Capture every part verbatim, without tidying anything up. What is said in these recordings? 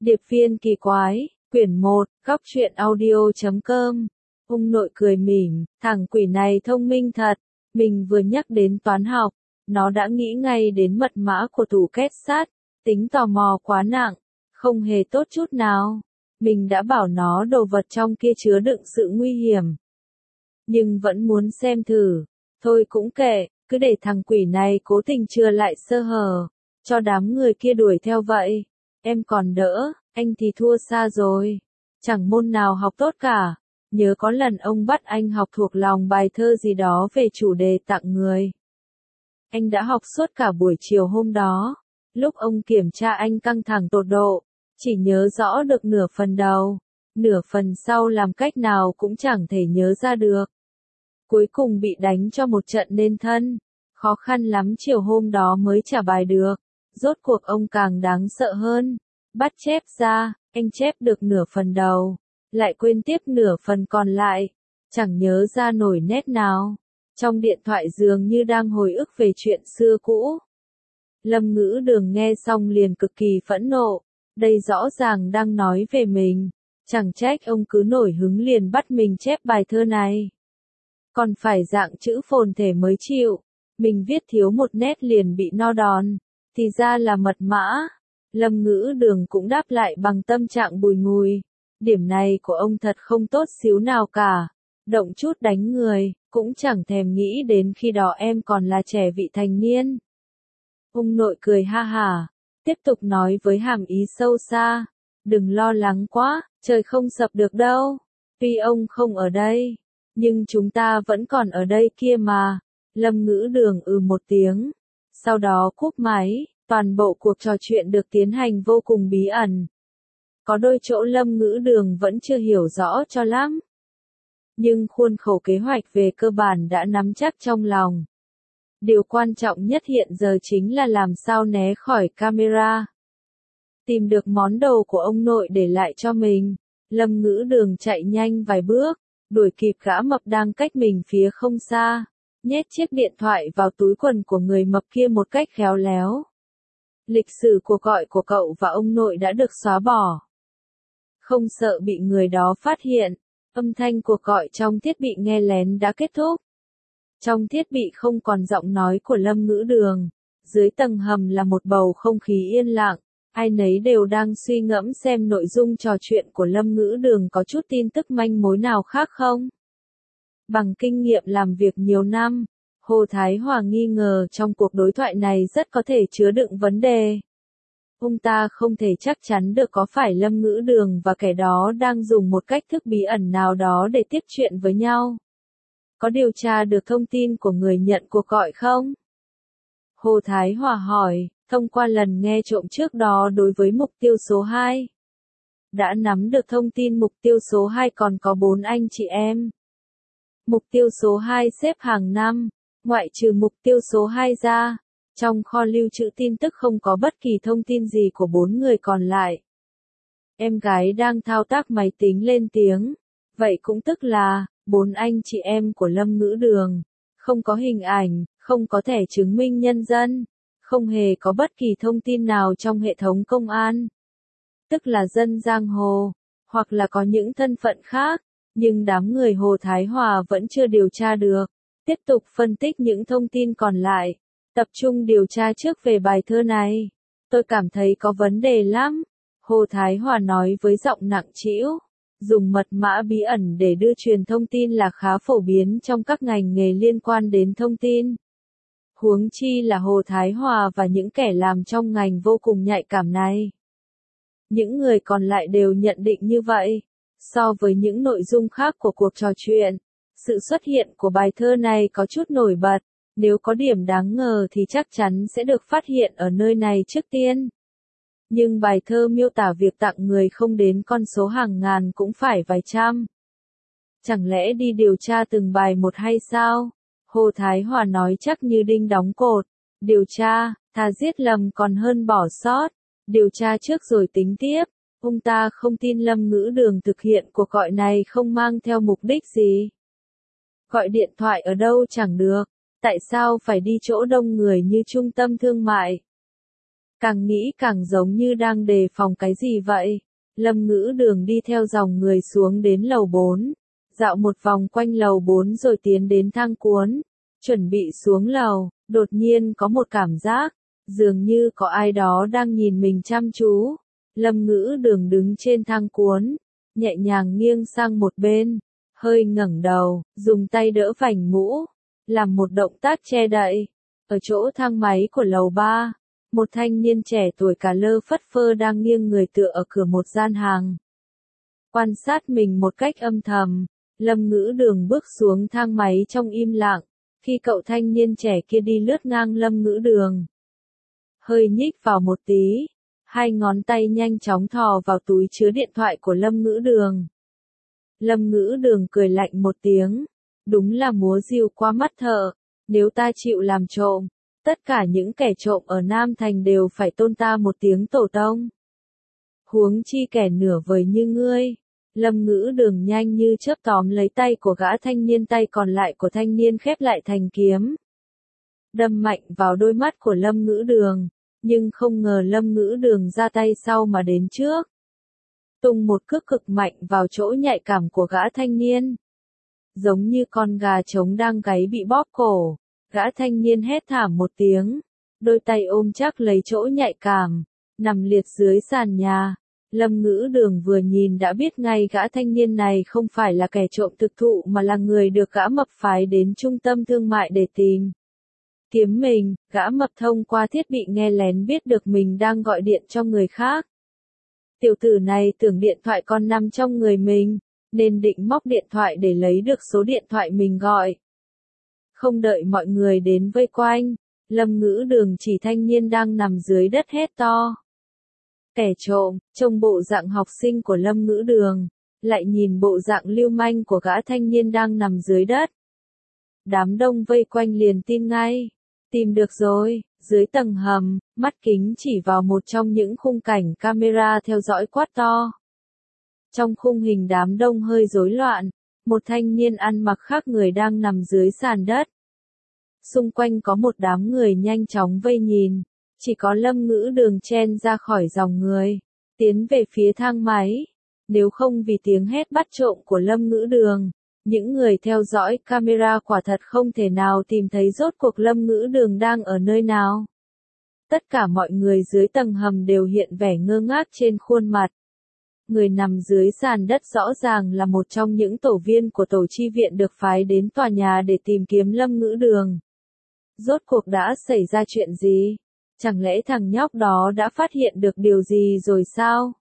Điệp viên kỳ quái, quyển một, góc truyện audio chấm com. Ông nội cười mỉm, thằng quỷ này thông minh thật, mình vừa nhắc đến toán học, nó đã nghĩ ngay đến mật mã của tủ két sắt, tính tò mò quá nặng, không hề tốt chút nào. Mình đã bảo nó đồ vật trong kia chứa đựng sự nguy hiểm, nhưng vẫn muốn xem thử. Thôi cũng kệ, cứ để thằng quỷ này cố tình chừa lại sơ hở, cho đám người kia đuổi theo vậy. Em còn đỡ, anh thì thua xa rồi. Chẳng môn nào học tốt cả. Nhớ có lần ông bắt anh học thuộc lòng bài thơ gì đó về chủ đề tặng người. Anh đã học suốt cả buổi chiều hôm đó. Lúc ông kiểm tra anh căng thẳng tột độ, chỉ nhớ rõ được nửa phần đầu. Nửa phần sau làm cách nào cũng chẳng thể nhớ ra được. Cuối cùng bị đánh cho một trận nên thân. Khó khăn lắm chiều hôm đó mới trả bài được. Rốt cuộc ông càng đáng sợ hơn. Bắt chép ra, anh chép được nửa phần đầu, lại quên tiếp nửa phần còn lại, chẳng nhớ ra nổi nét nào. Trong điện thoại dường như đang hồi ức về chuyện xưa cũ. Lâm Ngữ Đường nghe xong liền cực kỳ phẫn nộ, đây rõ ràng đang nói về mình, chẳng trách ông cứ nổi hứng liền bắt mình chép bài thơ này. Còn phải dạng chữ phồn thể mới chịu, mình viết thiếu một nét liền bị no đòn, thì ra là mật mã. Lâm Ngữ Đường cũng đáp lại bằng tâm trạng bùi ngùi. Điểm này của ông thật không tốt xíu nào cả. Động chút đánh người, cũng chẳng thèm nghĩ đến khi đó em còn là trẻ vị thành niên. Ông nội cười ha hả, tiếp tục nói với hàm ý sâu xa. Đừng lo lắng quá, trời không sập được đâu. Tuy ông không ở đây, nhưng chúng ta vẫn còn ở đây kia mà. Lâm Ngữ Đường ừ một tiếng. Sau đó cúp máy. Toàn bộ cuộc trò chuyện được tiến hành vô cùng bí ẩn. Có đôi chỗ Lâm Ngữ Đường vẫn chưa hiểu rõ cho lắm. Nhưng khuôn khổ kế hoạch về cơ bản đã nắm chắc trong lòng. Điều quan trọng nhất hiện giờ chính là làm sao né khỏi camera. Tìm được món đồ của ông nội để lại cho mình. Lâm Ngữ Đường chạy nhanh vài bước, đuổi kịp gã mập đang cách mình phía không xa. Nhét chiếc điện thoại vào túi quần của người mập kia một cách khéo léo. Lịch sử cuộc gọi của cậu và ông nội đã được xóa bỏ. Không sợ bị người đó phát hiện, âm thanh cuộc gọi trong thiết bị nghe lén đã kết thúc. Trong thiết bị không còn giọng nói của Lâm Ngữ Đường, dưới tầng hầm là một bầu không khí yên lặng, ai nấy đều đang suy ngẫm xem nội dung trò chuyện của Lâm Ngữ Đường có chút tin tức manh mối nào khác không. Bằng kinh nghiệm làm việc nhiều năm, Hồ Thái Hòa nghi ngờ trong cuộc đối thoại này rất có thể chứa đựng vấn đề. Ông ta không thể chắc chắn được có phải Lâm Ngữ Đường và kẻ đó đang dùng một cách thức bí ẩn nào đó để tiếp chuyện với nhau. Có điều tra được thông tin của người nhận cuộc gọi không? Hồ Thái Hòa hỏi, thông qua lần nghe trộm trước đó đối với mục tiêu số hai. Đã nắm được thông tin mục tiêu số hai còn có bốn anh chị em. Mục tiêu số hai xếp hàng năm. Ngoại trừ mục tiêu số hai ra, trong kho lưu trữ tin tức không có bất kỳ thông tin gì của bốn người còn lại. Em gái đang thao tác máy tính lên tiếng. Vậy cũng tức là, bốn anh chị em của Lâm Ngữ Đường. Không có hình ảnh, không có thẻ chứng minh nhân dân, không hề có bất kỳ thông tin nào trong hệ thống công an. Tức là dân giang hồ, hoặc là có những thân phận khác, nhưng đám người Hồ Thái Hòa vẫn chưa điều tra được. Tiếp tục phân tích những thông tin còn lại, tập trung điều tra trước về bài thơ này. Tôi cảm thấy có vấn đề lắm. Hồ Thái Hòa nói với giọng nặng trĩu. Dùng mật mã bí ẩn để đưa truyền thông tin là khá phổ biến trong các ngành nghề liên quan đến thông tin. Huống chi là Hồ Thái Hòa và những kẻ làm trong ngành vô cùng nhạy cảm này. Những người còn lại đều nhận định như vậy. So với những nội dung khác của cuộc trò chuyện, sự xuất hiện của bài thơ này có chút nổi bật, nếu có điểm đáng ngờ thì chắc chắn sẽ được phát hiện ở nơi này trước tiên. Nhưng bài thơ miêu tả việc tặng người không đến con số hàng ngàn cũng phải vài trăm. Chẳng lẽ đi điều tra từng bài một hay sao? Hồ Thái Hòa nói chắc như đinh đóng cột. Điều tra, thà giết lầm còn hơn bỏ sót. Điều tra trước rồi tính tiếp. Ông ta không tin Lâm Ngữ Đường thực hiện cuộc gọi này không mang theo mục đích gì. Gọi điện thoại ở đâu chẳng được, tại sao phải đi chỗ đông người như trung tâm thương mại? Càng nghĩ càng giống như đang đề phòng cái gì vậy. Lâm Ngữ Đường đi theo dòng người xuống đến lầu bốn, dạo một vòng quanh lầu bốn rồi tiến đến thang cuốn, chuẩn bị xuống lầu, đột nhiên có một cảm giác, dường như có ai đó đang nhìn mình chăm chú. Lâm Ngữ Đường đứng trên thang cuốn, nhẹ nhàng nghiêng sang một bên, hơi ngẩng đầu, dùng tay đỡ vành mũ, làm một động tác che đậy. Ở chỗ thang máy của lầu ba, một thanh niên trẻ tuổi cả lơ phất phơ đang nghiêng người tựa ở cửa một gian hàng. Quan sát mình một cách âm thầm, Lâm Ngữ Đường bước xuống thang máy trong im lặng, khi cậu thanh niên trẻ kia đi lướt ngang Lâm Ngữ Đường. Hơi nhích vào một tí, hai ngón tay nhanh chóng thò vào túi chứa điện thoại của Lâm Ngữ Đường. Lâm Ngữ Đường cười lạnh một tiếng, đúng là múa rìu qua mắt thợ, nếu ta chịu làm trộm, tất cả những kẻ trộm ở Nam Thành đều phải tôn ta một tiếng tổ tông. Huống chi kẻ nửa vời như ngươi. Lâm Ngữ Đường nhanh như chớp tóm lấy tay của gã thanh niên, tay còn lại của thanh niên khép lại thành kiếm. Đâm mạnh vào đôi mắt của Lâm Ngữ Đường, nhưng không ngờ Lâm Ngữ Đường ra tay sau mà đến trước. Tung một cước cực mạnh vào chỗ nhạy cảm của gã thanh niên. Giống như con gà trống đang gáy bị bóp cổ, gã thanh niên hét thảm một tiếng, đôi tay ôm chắc lấy chỗ nhạy cảm, nằm liệt dưới sàn nhà. Lâm Ngữ Đường vừa nhìn đã biết ngay gã thanh niên này không phải là kẻ trộm thực thụ mà là người được gã mập phái đến trung tâm thương mại để tìm kiếm mình. Gã mập thông qua thiết bị nghe lén biết được mình đang gọi điện cho người khác. Tiểu tử này tưởng điện thoại còn nằm trong người mình, nên định móc điện thoại để lấy được số điện thoại mình gọi. Không đợi mọi người đến vây quanh, Lâm Ngữ Đường chỉ thanh niên đang nằm dưới đất hét to. Kẻ trộm, trông bộ dạng học sinh của Lâm Ngữ Đường, lại nhìn bộ dạng lưu manh của gã thanh niên đang nằm dưới đất. Đám đông vây quanh liền tin ngay. Tìm được rồi, dưới tầng hầm, mắt kính chỉ vào một trong những khung cảnh camera theo dõi quát to. Trong khung hình đám đông hơi rối loạn, một thanh niên ăn mặc khác người đang nằm dưới sàn đất. Xung quanh có một đám người nhanh chóng vây nhìn, chỉ có Lâm Ngữ Đường chen ra khỏi dòng người, tiến về phía thang máy. Nếu không vì tiếng hét bắt trộm của Lâm Ngữ Đường, những người theo dõi camera quả thật không thể nào tìm thấy rốt cuộc Lâm Ngữ Đường đang ở nơi nào. Tất cả mọi người dưới tầng hầm đều hiện vẻ ngơ ngác trên khuôn mặt. Người nằm dưới sàn đất rõ ràng là một trong những tổ viên của tổ chi viện được phái đến tòa nhà để tìm kiếm Lâm Ngữ Đường. Rốt cuộc đã xảy ra chuyện gì? Chẳng lẽ thằng nhóc đó đã phát hiện được điều gì rồi sao?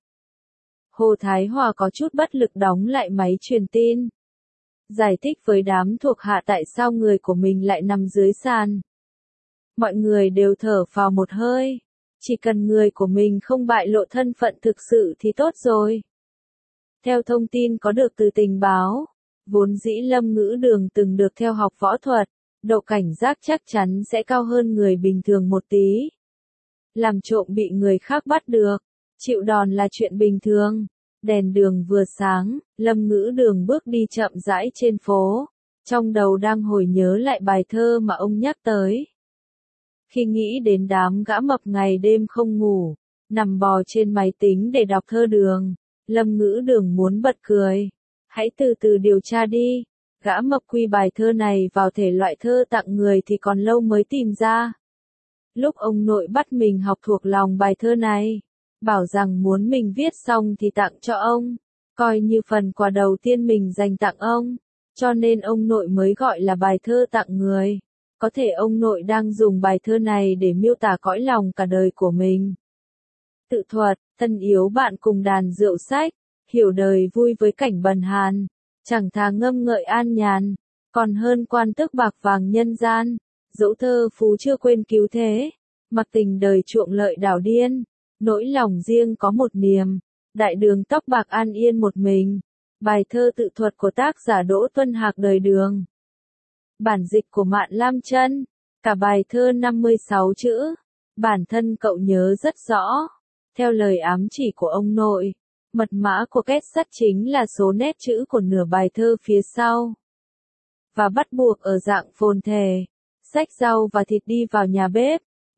Hồ Thái Hòa có chút bất lực đóng lại máy truyền tin. Giải thích với đám thuộc hạ tại sao người của mình lại nằm dưới sàn. Mọi người đều thở phào một hơi. Chỉ cần người của mình không bại lộ thân phận thực sự thì tốt rồi. Theo thông tin có được từ tình báo, vốn dĩ Lâm Ngữ Đường từng được theo học võ thuật, độ cảnh giác chắc chắn sẽ cao hơn người bình thường một tí. Làm trộm bị người khác bắt được, chịu đòn là chuyện bình thường. Đèn đường vừa sáng, Lâm Ngữ Đường bước đi chậm rãi trên phố, trong đầu đang hồi nhớ lại bài thơ mà ông nhắc tới. Khi nghĩ đến đám gã mập ngày đêm không ngủ, nằm bò trên máy tính để đọc thơ đường, Lâm Ngữ Đường muốn bật cười. Hãy từ từ điều tra đi, gã mập quy bài thơ này vào thể loại thơ tặng người thì còn lâu mới tìm ra. Lúc ông nội bắt mình học thuộc lòng bài thơ này, bảo rằng muốn mình viết xong thì tặng cho ông, coi như phần quà đầu tiên mình dành tặng ông, cho nên ông nội mới gọi là bài thơ tặng người. Có thể ông nội đang dùng bài thơ này để miêu tả cõi lòng cả đời của mình. Tự thuật, thân yếu bạn cùng đàn rượu sách, hiểu đời vui với cảnh bần hàn, chẳng thà ngâm ngợi an nhàn, còn hơn quan tước bạc vàng nhân gian, dẫu thơ phú chưa quên cứu thế, mặc tình đời chuộng lợi đảo điên, nỗi lòng riêng có một niềm, đại đường tóc bạc an yên một mình. Bài thơ tự thuật của tác giả Đỗ Tuân Hạc đời Đường. Bản dịch của Mạn Lam Chân. Cả bài thơ năm mươi sáu chữ. Bản thân cậu nhớ rất rõ. Theo lời ám chỉ của ông nội, mật mã của két sắt chính là số nét chữ của nửa bài thơ phía sau. Và bắt buộc ở dạng phồn thể. Xách rau và thịt đi vào nhà bếp,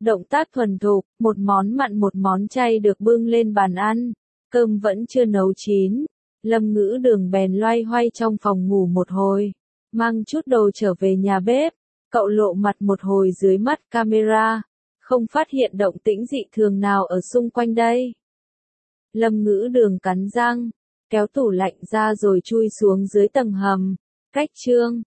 Động tác thuần thục, một món mặn một món chay được bưng lên bàn ăn. Cơm vẫn chưa nấu chín. Lâm Ngữ Đường bèn loay hoay trong phòng ngủ một hồi. Mang chút đồ trở về nhà bếp. Cậu lộ mặt một hồi dưới mắt camera. Không phát hiện động tĩnh dị thường nào ở xung quanh đây. Lâm Ngữ Đường cắn răng. Kéo tủ lạnh ra rồi chui xuống dưới tầng hầm. Cách chương